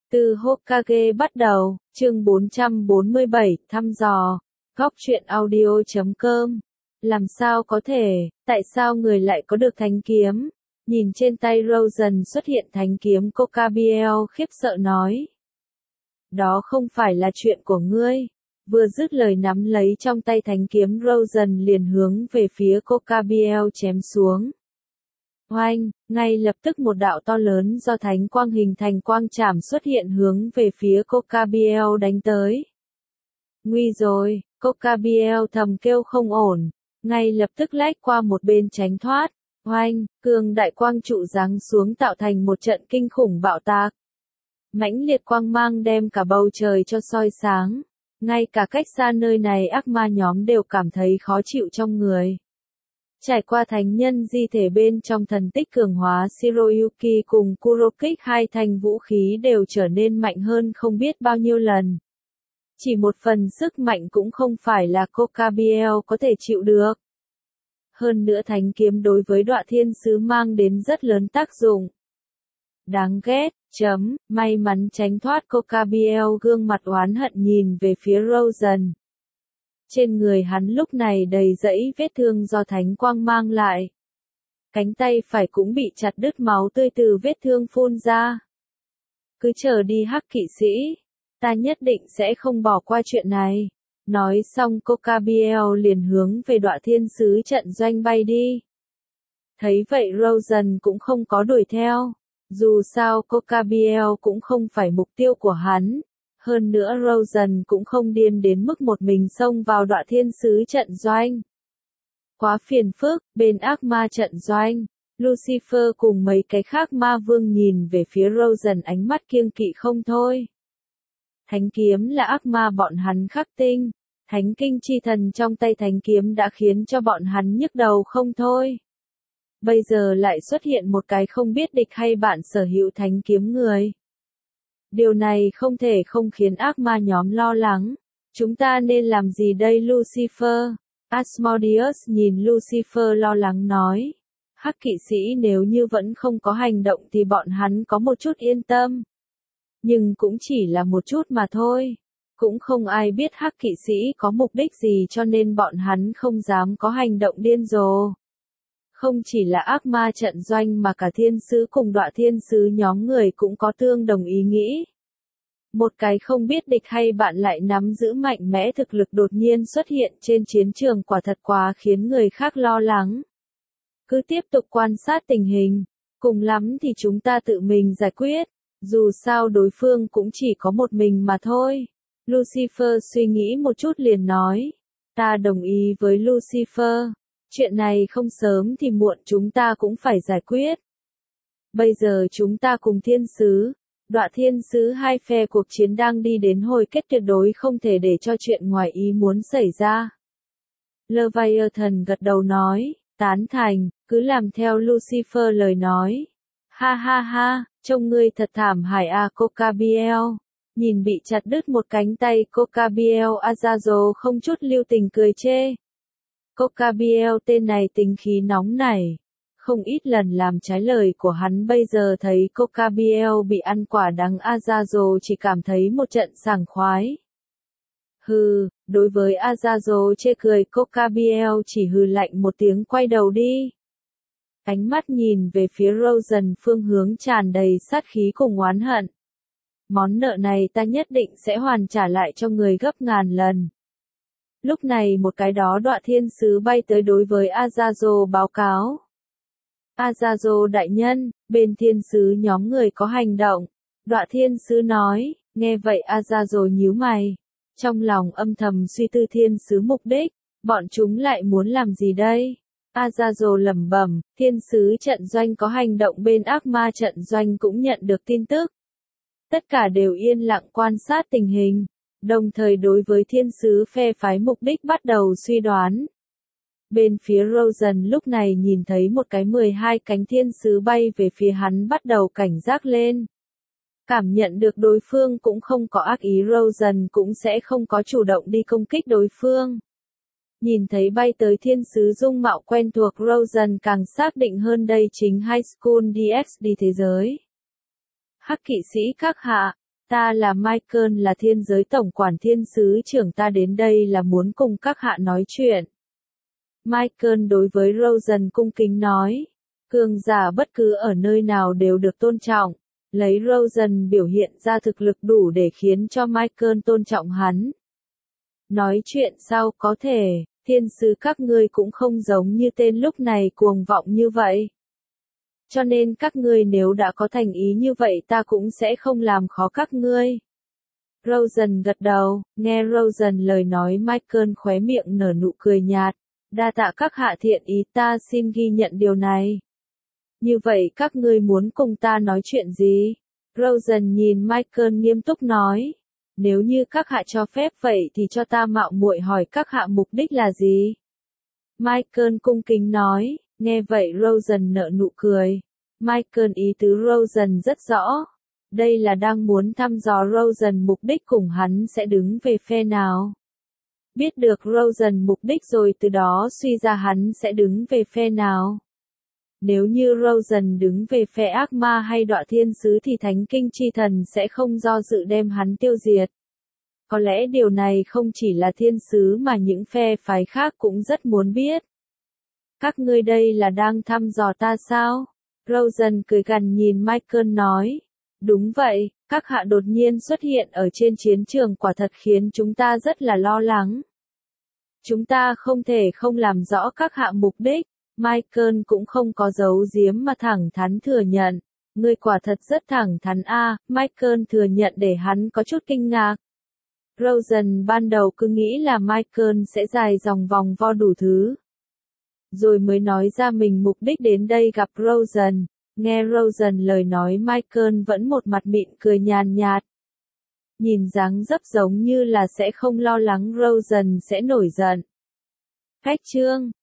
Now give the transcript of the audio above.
Từ Hokage bắt đầu, chương 447, thăm dò, góc truyện audio.com. Làm sao có thể, tại sao người lại có được thánh kiếm? Nhìn trên tay Rosen xuất hiện thánh kiếm, Kokabiel khiếp sợ nói. Đó không phải là chuyện của ngươi. Vừa dứt lời nắm lấy trong tay thánh kiếm, Rosen liền hướng về phía Kokabiel chém xuống. Oanh, ngay lập tức một đạo to lớn do thánh quang hình thành quang trảm xuất hiện hướng về phía Kokabiel đánh tới. Nguy rồi, Kokabiel thầm kêu không ổn, ngay lập tức lách qua một bên tránh thoát. Oanh, cường đại quang trụ giáng xuống tạo thành một trận kinh khủng bạo tạc. Mãnh liệt quang mang đem cả bầu trời cho soi sáng. Ngay cả cách xa nơi này ác ma nhóm đều cảm thấy khó chịu trong người. Trải qua thánh nhân di thể bên trong thần tích cường hóa, Shiroyuki cùng Kurokik, hai thanh vũ khí đều trở nên mạnh hơn không biết bao nhiêu lần. Chỉ một phần sức mạnh cũng không phải là Kokabiel có thể chịu được. Hơn nữa thánh kiếm đối với Đoạ Thiên Sứ mang đến rất lớn tác dụng. Đáng ghét, may mắn tránh thoát. Kokabiel gương mặt oán hận nhìn về phía Rosen. Trên người hắn lúc này đầy dẫy vết thương do thánh quang mang lại. Cánh tay phải cũng bị chặt đứt, máu tươi từ vết thương phun ra. Cứ chờ đi Hắc kỵ sĩ, ta nhất định sẽ không bỏ qua chuyện này. Nói xong Kokabiel liền hướng về Đoạ Thiên Sứ trận doanh bay đi. Thấy vậy Rosen cũng không có đuổi theo. Dù sao Kokabiel cũng không phải mục tiêu của hắn. Hơn nữa Rosen cũng không điên đến mức một mình xông vào Đoạ Thiên Sứ trận doanh. Quá phiền phức, bên ác ma trận doanh, Lucifer cùng mấy cái khác ma vương nhìn về phía Rosen ánh mắt kiêng kỵ không thôi. Thánh kiếm là ác ma bọn hắn khắc tinh, thánh kinh chi thần trong tay thánh kiếm đã khiến cho bọn hắn nhức đầu không thôi. Bây giờ lại xuất hiện một cái không biết địch hay bạn sở hữu thánh kiếm người. Điều này không thể không khiến ác ma nhóm lo lắng. Chúng ta nên làm gì đây Lucifer? Asmodeus nhìn Lucifer lo lắng nói. Hắc kỵ sĩ nếu như vẫn không có hành động thì bọn hắn có một chút yên tâm. Nhưng cũng chỉ là một chút mà thôi. Cũng không ai biết Hắc kỵ sĩ có mục đích gì cho nên bọn hắn không dám có hành động điên rồ. Không chỉ là ác ma trận doanh mà cả thiên sứ cùng Đoạ Thiên Sứ nhóm người cũng có tương đồng ý nghĩ. Một cái không biết địch hay bạn lại nắm giữ mạnh mẽ thực lực đột nhiên xuất hiện trên chiến trường quả thật quá khiến người khác lo lắng. Cứ tiếp tục quan sát tình hình, cùng lắm thì chúng ta tự mình giải quyết, dù sao đối phương cũng chỉ có một mình mà thôi. Lucifer suy nghĩ một chút liền nói, ta đồng ý với Lucifer. Chuyện này không sớm thì muộn chúng ta cũng phải giải quyết. Bây giờ chúng ta cùng thiên sứ, Đoạ Thiên Sứ hai phe cuộc chiến đang đi đến hồi kết, tuyệt đối không thể để cho chuyện ngoài ý muốn xảy ra. Leviathan gật đầu nói, tán thành, cứ làm theo Lucifer lời nói. Ha ha ha, trông ngươi thật thảm hại à Kokabiel. Nhìn bị chặt đứt một cánh tay Kokabiel, Azazel không chút lưu tình cười chê. Kokabiel tên này tính khí nóng nảy, không ít lần làm trái lời của hắn. Bây giờ thấy Kokabiel bị ăn quả đắng, Azazel chỉ cảm thấy một trận sảng khoái. Hừ, đối với Azazel chê cười, Kokabiel chỉ hừ lạnh một tiếng quay đầu đi. Ánh mắt nhìn về phía Rosen phương hướng tràn đầy sát khí cùng oán hận. Món nợ này ta nhất định sẽ hoàn trả lại cho người gấp ngàn lần. Lúc này một cái đó Đoạ Thiên Sứ bay tới đối với Azazel báo cáo. Azazel đại nhân, bên thiên sứ nhóm người có hành động. Đoạ Thiên Sứ nói, nghe vậy Azazel nhíu mày. Trong lòng âm thầm suy tư thiên sứ mục đích, bọn chúng lại muốn làm gì đây? Azazel lẩm bẩm, thiên sứ trận doanh có hành động, bên ác ma trận doanh cũng nhận được tin tức. Tất cả đều yên lặng quan sát tình hình. Đồng thời đối với thiên sứ phe phái mục đích bắt đầu suy đoán. Bên phía Rosen lúc này nhìn thấy một cái 12 cánh thiên sứ bay về phía hắn, bắt đầu cảnh giác lên. Cảm nhận được đối phương cũng không có ác ý, Rosen cũng sẽ không có chủ động đi công kích đối phương. Nhìn thấy bay tới thiên sứ dung mạo quen thuộc, Rosen càng xác định hơn đây chính High School DxD thế giới. Hắc kỵ sĩ các hạ, Ta là Michael, là thiên giới tổng quản thiên sứ trưởng, ta đến đây là muốn cùng các hạ nói chuyện. Michael đối với Rosen cung kính nói. Cường giả bất cứ ở nơi nào đều được tôn trọng. Lấy Rosen biểu hiện ra thực lực đủ để khiến cho Michael tôn trọng hắn. Nói chuyện sau có thể, thiên sứ các ngươi cũng không giống như tên lúc này cuồng vọng như vậy. Cho nên các ngươi nếu đã có thành ý như vậy ta cũng sẽ không làm khó các ngươi. Rosen gật đầu, nghe Rosen lời nói Michael khóe miệng nở nụ cười nhạt. Đa tạ các hạ thiện ý, ta xin ghi nhận điều này. Như vậy các ngươi muốn cùng ta nói chuyện gì? Rosen nhìn Michael nghiêm túc nói. Nếu như các hạ cho phép vậy thì cho ta mạo muội hỏi các hạ mục đích là gì? Michael cung kính nói. Nghe vậy Rosen nở nụ cười. Michael ý tứ Rosen rất rõ. Đây là đang muốn thăm dò Rosen mục đích cùng hắn sẽ đứng về phe nào. Biết được Rosen mục đích rồi từ đó suy ra hắn sẽ đứng về phe nào. Nếu như Rosen đứng về phe ác ma hay đọa thiên sứ thì thánh kinh chi thần sẽ không do dự đem hắn tiêu diệt. Có lẽ điều này không chỉ là thiên sứ mà những phe phái khác cũng rất muốn biết. Các ngươi đây là đang thăm dò ta sao? Rosen cười gằn nhìn Michael nói. Đúng vậy, các hạ đột nhiên xuất hiện ở trên chiến trường quả thật khiến chúng ta rất là lo lắng. Chúng ta không thể không làm rõ các hạ mục đích. Michael cũng không có giấu giếm mà thẳng thắn thừa nhận. Ngươi quả thật rất thẳng thắn a. Michael thừa nhận để hắn có chút kinh ngạc. Rosen ban đầu cứ nghĩ là Michael sẽ dài dòng vòng vo đủ thứ. Rồi mới nói ra mình mục đích đến đây gặp Rosen. Nghe Rosen lời nói Michael vẫn một mặt mỉm cười nhàn nhạt. Nhìn dáng dấp giống như là sẽ không lo lắng Rosen sẽ nổi giận. Khách chương